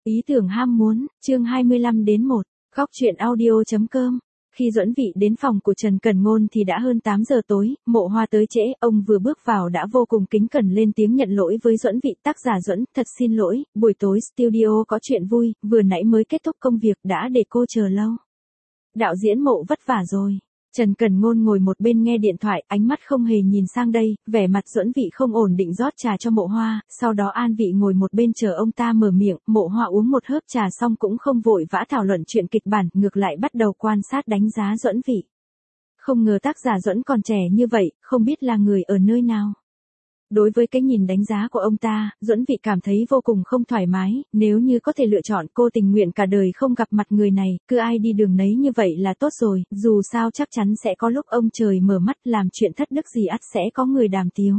Ý tưởng ham muốn, chương 25-1, góc truyện audio.com. Khi Duẫn Vị đến phòng của Trần Cẩn Ngôn thì đã hơn 8 giờ tối, Mộ Hoa tới trễ, ông vừa bước vào đã vô cùng kính cẩn lên tiếng nhận lỗi với Duẫn Vị, tác giả Duẫn, thật xin lỗi, buổi tối studio có chuyện vui, vừa nãy mới kết thúc công việc đã để cô chờ lâu. Đạo diễn Mộ vất vả rồi. Trần Cẩn Ngôn ngồi một bên nghe điện thoại, ánh mắt không hề nhìn sang đây, vẻ mặt Duẫn Vị không ổn định rót trà cho Mộ Hoa, sau đó an vị ngồi một bên chờ ông ta mở miệng, Mộ Hoa uống một hớp trà xong cũng không vội vã thảo luận chuyện kịch bản, ngược lại bắt đầu quan sát đánh giá Duẫn Vị. Không ngờ tác giả Duẫn còn trẻ như vậy, không biết là người ở nơi nào. Đối với cái nhìn đánh giá của ông ta, Duẫn Vị cảm thấy vô cùng không thoải mái, nếu như có thể lựa chọn cô tình nguyện cả đời không gặp mặt người này, cứ ai đi đường nấy như vậy là tốt rồi, dù sao chắc chắn sẽ có lúc ông trời mở mắt làm chuyện thất đức gì ắt sẽ có người đàm tiếu.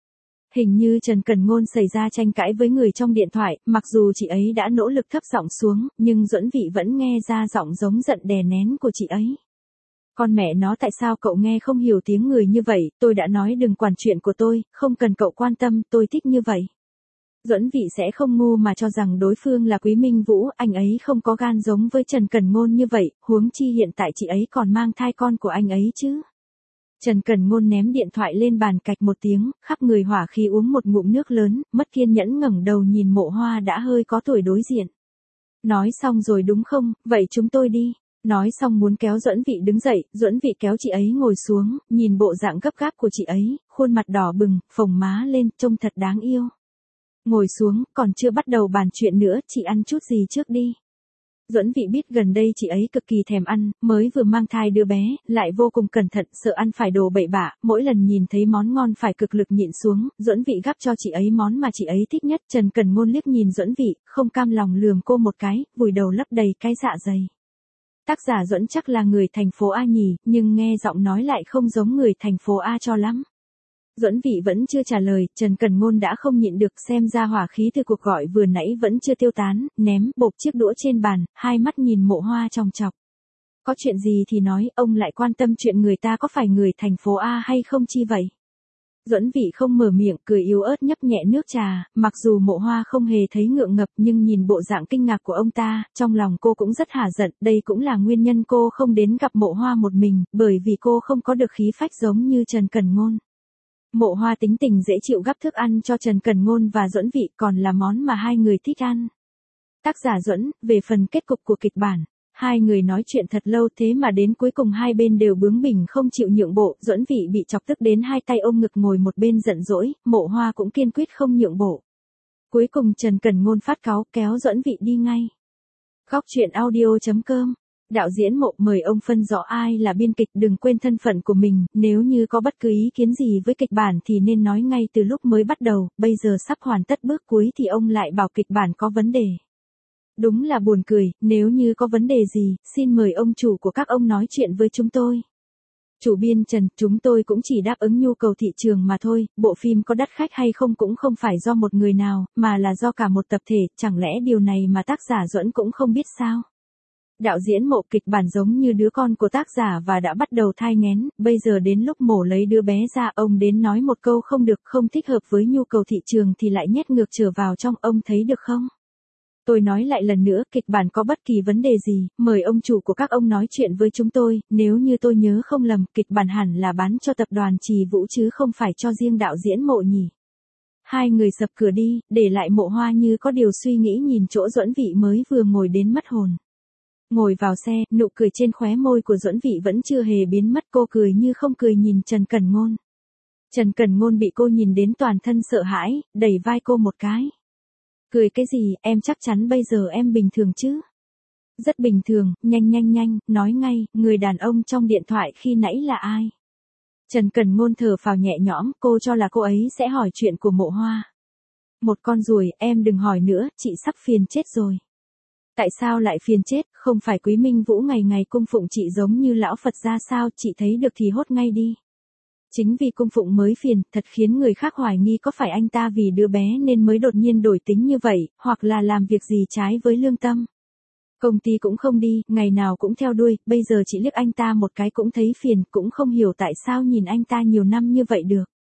Hình như Trần Cẩn Ngôn xảy ra tranh cãi với người trong điện thoại, mặc dù chị ấy đã nỗ lực thấp giọng xuống, nhưng Duẫn Vị vẫn nghe ra giọng giống giận đè nén của chị ấy. Con mẹ nó tại sao cậu nghe không hiểu tiếng người như vậy, tôi đã nói đừng quản chuyện của tôi, không cần cậu quan tâm, tôi thích như vậy. Duẫn Vị sẽ không ngu mà cho rằng đối phương là Quý Minh Vũ, anh ấy không có gan giống với Trần Cẩn Ngôn như vậy, huống chi hiện tại chị ấy còn mang thai con của anh ấy chứ. Trần Cẩn Ngôn ném điện thoại lên bàn cạch một tiếng, khắp người hỏa khí uống một ngụm nước lớn, mất kiên nhẫn ngẩng đầu nhìn Mộ Hoa đã hơi có tuổi đối diện. Nói xong rồi đúng không, vậy chúng tôi đi. Nói xong muốn kéo Duẫn Vị đứng dậy, Duẫn Vị kéo chị ấy ngồi xuống, nhìn bộ dạng gấp gáp của chị ấy, khuôn mặt đỏ bừng, phồng má lên, trông thật đáng yêu. Ngồi xuống, còn chưa bắt đầu bàn chuyện nữa, chị ăn chút gì trước đi. Duẫn Vị biết gần đây chị ấy cực kỳ thèm ăn, mới vừa mang thai đứa bé, lại vô cùng cẩn thận, sợ ăn phải đồ bậy bạ, mỗi lần nhìn thấy món ngon phải cực lực nhịn xuống, Duẫn Vị gắp cho chị ấy món mà chị ấy thích nhất. Trần Cẩn Ngôn liếc nhìn Duẫn Vị, không cam lòng lườm cô một cái, vùi đầu lấp đầy cái dạ dày. Tác giả Duẫn chắc là người thành phố A nhỉ, nhưng nghe giọng nói lại không giống người thành phố A cho lắm. Duẫn Vị vẫn chưa trả lời, Trần Cẩn Ngôn đã không nhịn được, xem ra hỏa khí từ cuộc gọi vừa nãy vẫn chưa tiêu tán, ném bộp chiếc đũa trên bàn, hai mắt nhìn Mộ Hoa chòng chọc. Có chuyện gì thì nói, ông lại quan tâm chuyện người ta có phải người thành phố A hay không chi vậy? Duẫn Vị không mở miệng, cười yếu ớt nhấp nhẹ nước trà, mặc dù Mộ Hoa không hề thấy ngượng ngập nhưng nhìn bộ dạng kinh ngạc của ông ta, trong lòng cô cũng rất hả giận, đây cũng là nguyên nhân cô không đến gặp Mộ Hoa một mình, bởi vì cô không có được khí phách giống như Trần Cẩn Ngôn. Mộ Hoa tính tình dễ chịu gắp thức ăn cho Trần Cẩn Ngôn và Duẫn Vị, còn là món mà hai người thích ăn. Tác giả Duẫn, về phần kết cục của kịch bản. Hai người nói chuyện thật lâu thế mà đến cuối cùng hai bên đều bướng bỉnh không chịu nhượng bộ, Duẫn Vị bị chọc tức đến hai tay ôm ngực ngồi một bên giận dỗi, Mộ Hoa cũng kiên quyết không nhượng bộ. Cuối cùng Trần Cẩn Ngôn phát cáu kéo Duẫn Vị đi ngay. Góc truyện audio.com. Đạo diễn Mộ mời ông phân rõ ai là biên kịch, đừng quên thân phận của mình, nếu như có bất cứ ý kiến gì với kịch bản thì nên nói ngay từ lúc mới bắt đầu, bây giờ sắp hoàn tất bước cuối thì ông lại bảo kịch bản có vấn đề. Đúng là buồn cười, nếu như có vấn đề gì, xin mời ông chủ của các ông nói chuyện với chúng tôi. Chủ biên Trần, chúng tôi cũng chỉ đáp ứng nhu cầu thị trường mà thôi, bộ phim có đắt khách hay không cũng không phải do một người nào, mà là do cả một tập thể, chẳng lẽ điều này mà tác giả Duẫn cũng không biết sao? Đạo diễn Mộ, kịch bản giống như đứa con của tác giả và đã bắt đầu thai nghén, bây giờ đến lúc mổ lấy đứa bé ra, ông đến nói một câu không được, không thích hợp với nhu cầu thị trường thì lại nhét ngược trở vào trong, ông thấy được không? Tôi nói lại lần nữa, kịch bản có bất kỳ vấn đề gì, mời ông chủ của các ông nói chuyện với chúng tôi, nếu như tôi nhớ không lầm, kịch bản hẳn là bán cho tập đoàn Trì Vũ chứ không phải cho riêng đạo diễn Mộ nhỉ. Hai người sập cửa đi, để lại Mộ Hoa như có điều suy nghĩ nhìn chỗ Duẫn Vị mới vừa ngồi đến mất hồn. Ngồi vào xe, nụ cười trên khóe môi của Duẫn Vị vẫn chưa hề biến mất, cô cười như không cười nhìn Trần Cẩn Ngôn. Trần Cẩn Ngôn bị cô nhìn đến toàn thân sợ hãi, đẩy vai cô một cái. Cười cái gì, em chắc chắn bây giờ em bình thường chứ? Rất bình thường, nhanh, nói ngay, người đàn ông trong điện thoại khi nãy là ai? Trần Cẩn Ngôn thở phào nhẹ nhõm, cô cho là cô ấy sẽ hỏi chuyện của Mộ Hoa. Một con ruồi, em đừng hỏi nữa, chị sắp phiền chết rồi. Tại sao lại phiền chết, không phải Quý Minh Vũ ngày ngày cung phụng chị giống như lão Phật ra sao, chị thấy được thì hốt ngay đi. Chính vì cung phụng mới phiền, thật khiến người khác hoài nghi có phải anh ta vì đứa bé nên mới đột nhiên đổi tính như vậy, hoặc là làm việc gì trái với lương tâm. Công ty cũng không đi, ngày nào cũng theo đuôi, bây giờ chị liếc anh ta một cái cũng thấy phiền, cũng không hiểu tại sao nhìn anh ta nhiều năm như vậy được.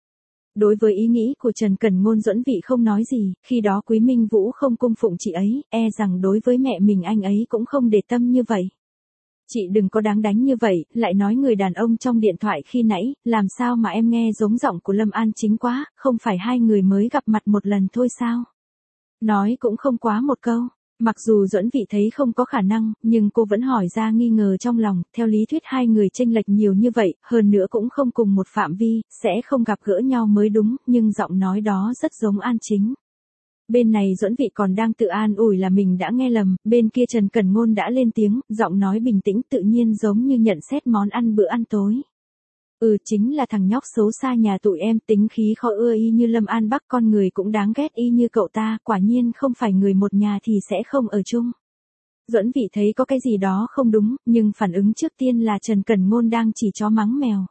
Đối với ý nghĩ của Trần Cẩn Ngôn Duẫn Vị không nói gì, khi đó Quý Minh Vũ không cung phụng chị ấy, e rằng đối với mẹ mình anh ấy cũng không để tâm như vậy. Chị đừng có đáng đánh như vậy, lại nói người đàn ông trong điện thoại khi nãy, làm sao mà em nghe giống giọng của Lâm An Chính quá, không phải hai người mới gặp mặt một lần thôi sao? Nói cũng không quá một câu. Mặc dù Duẫn Vị thấy không có khả năng, nhưng cô vẫn hỏi ra nghi ngờ trong lòng, theo lý thuyết hai người chênh lệch nhiều như vậy, hơn nữa cũng không cùng một phạm vi, sẽ không gặp gỡ nhau mới đúng, nhưng giọng nói đó rất giống An Chính. Bên này Duẫn Vị còn đang tự an ủi là mình đã nghe lầm, bên kia Trần Cẩn Ngôn đã lên tiếng, giọng nói bình tĩnh tự nhiên giống như nhận xét món ăn bữa ăn tối. Chính là thằng nhóc xấu xa nhà tụi em, tính khí khó ưa y như Lâm An Bắc, con người cũng đáng ghét y như cậu ta, quả nhiên không phải người một nhà thì sẽ không ở chung. Duẫn Vị thấy có cái gì đó không đúng, nhưng phản ứng trước tiên là Trần Cẩn Ngôn đang chỉ chó mắng mèo.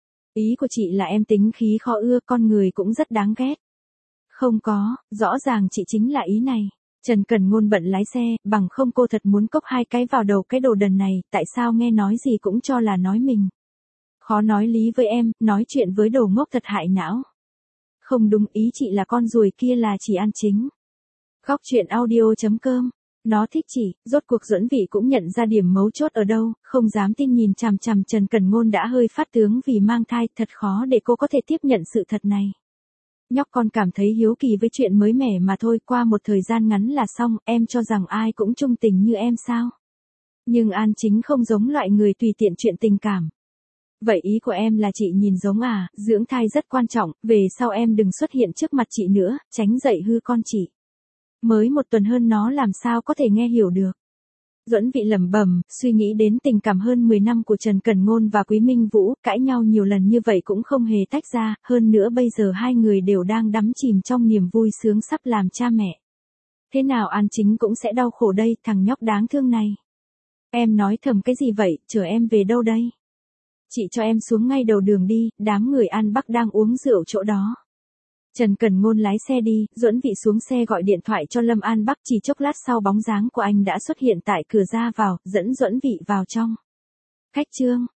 Ý của chị là em tính khí khó ưa, con người cũng rất đáng ghét. Không có, rõ ràng chị chính là ý này. Trần Cẩn Ngôn bận lái xe, bằng không cô thật muốn cốc hai cái vào đầu cái đồ đần này, tại sao nghe nói gì cũng cho là nói mình. Khó nói lý với em, nói chuyện với đồ ngốc thật hại não. Không đúng, ý chị là con ruồi kia là chỉ An Chính. Khóc chuyện audio.com. Nó thích chị, rốt cuộc Duẫn Vị cũng nhận ra điểm mấu chốt ở đâu, không dám tin nhìn chằm chằm Trần Cẩn Ngôn đã hơi phát tướng vì mang thai, thật khó để cô có thể tiếp nhận sự thật này. Nhóc con cảm thấy hiếu kỳ với chuyện mới mẻ mà thôi, qua một thời gian ngắn là xong, em cho rằng ai cũng trung tình như em sao? Nhưng An Chính không giống loại người tùy tiện chuyện tình cảm. Vậy ý của em là chị nhìn giống à, dưỡng thai rất quan trọng, về sau em đừng xuất hiện trước mặt chị nữa, tránh dạy hư con chị. Mới một tuần hơn nó làm sao có thể nghe hiểu được. Duẫn Vị lẩm bẩm, suy nghĩ đến tình cảm hơn 10 năm của Trần Cẩn Ngôn và Quý Minh Vũ, cãi nhau nhiều lần như vậy cũng không hề tách ra, hơn nữa bây giờ hai người đều đang đắm chìm trong niềm vui sướng sắp làm cha mẹ. Thế nào An Chính cũng sẽ đau khổ đây, thằng nhóc đáng thương này. Em nói thầm cái gì vậy, chở em về đâu đây? Chị cho em xuống ngay đầu đường đi, đám người An Bắc đang uống rượu chỗ đó. Trần Cẩn Ngôn lái xe đi, Duẫn Vị xuống xe gọi điện thoại cho Lâm An Bắc, chỉ chốc lát sau bóng dáng của anh đã xuất hiện tại cửa ra vào, dẫn Duẫn Vị vào trong. Khách trương,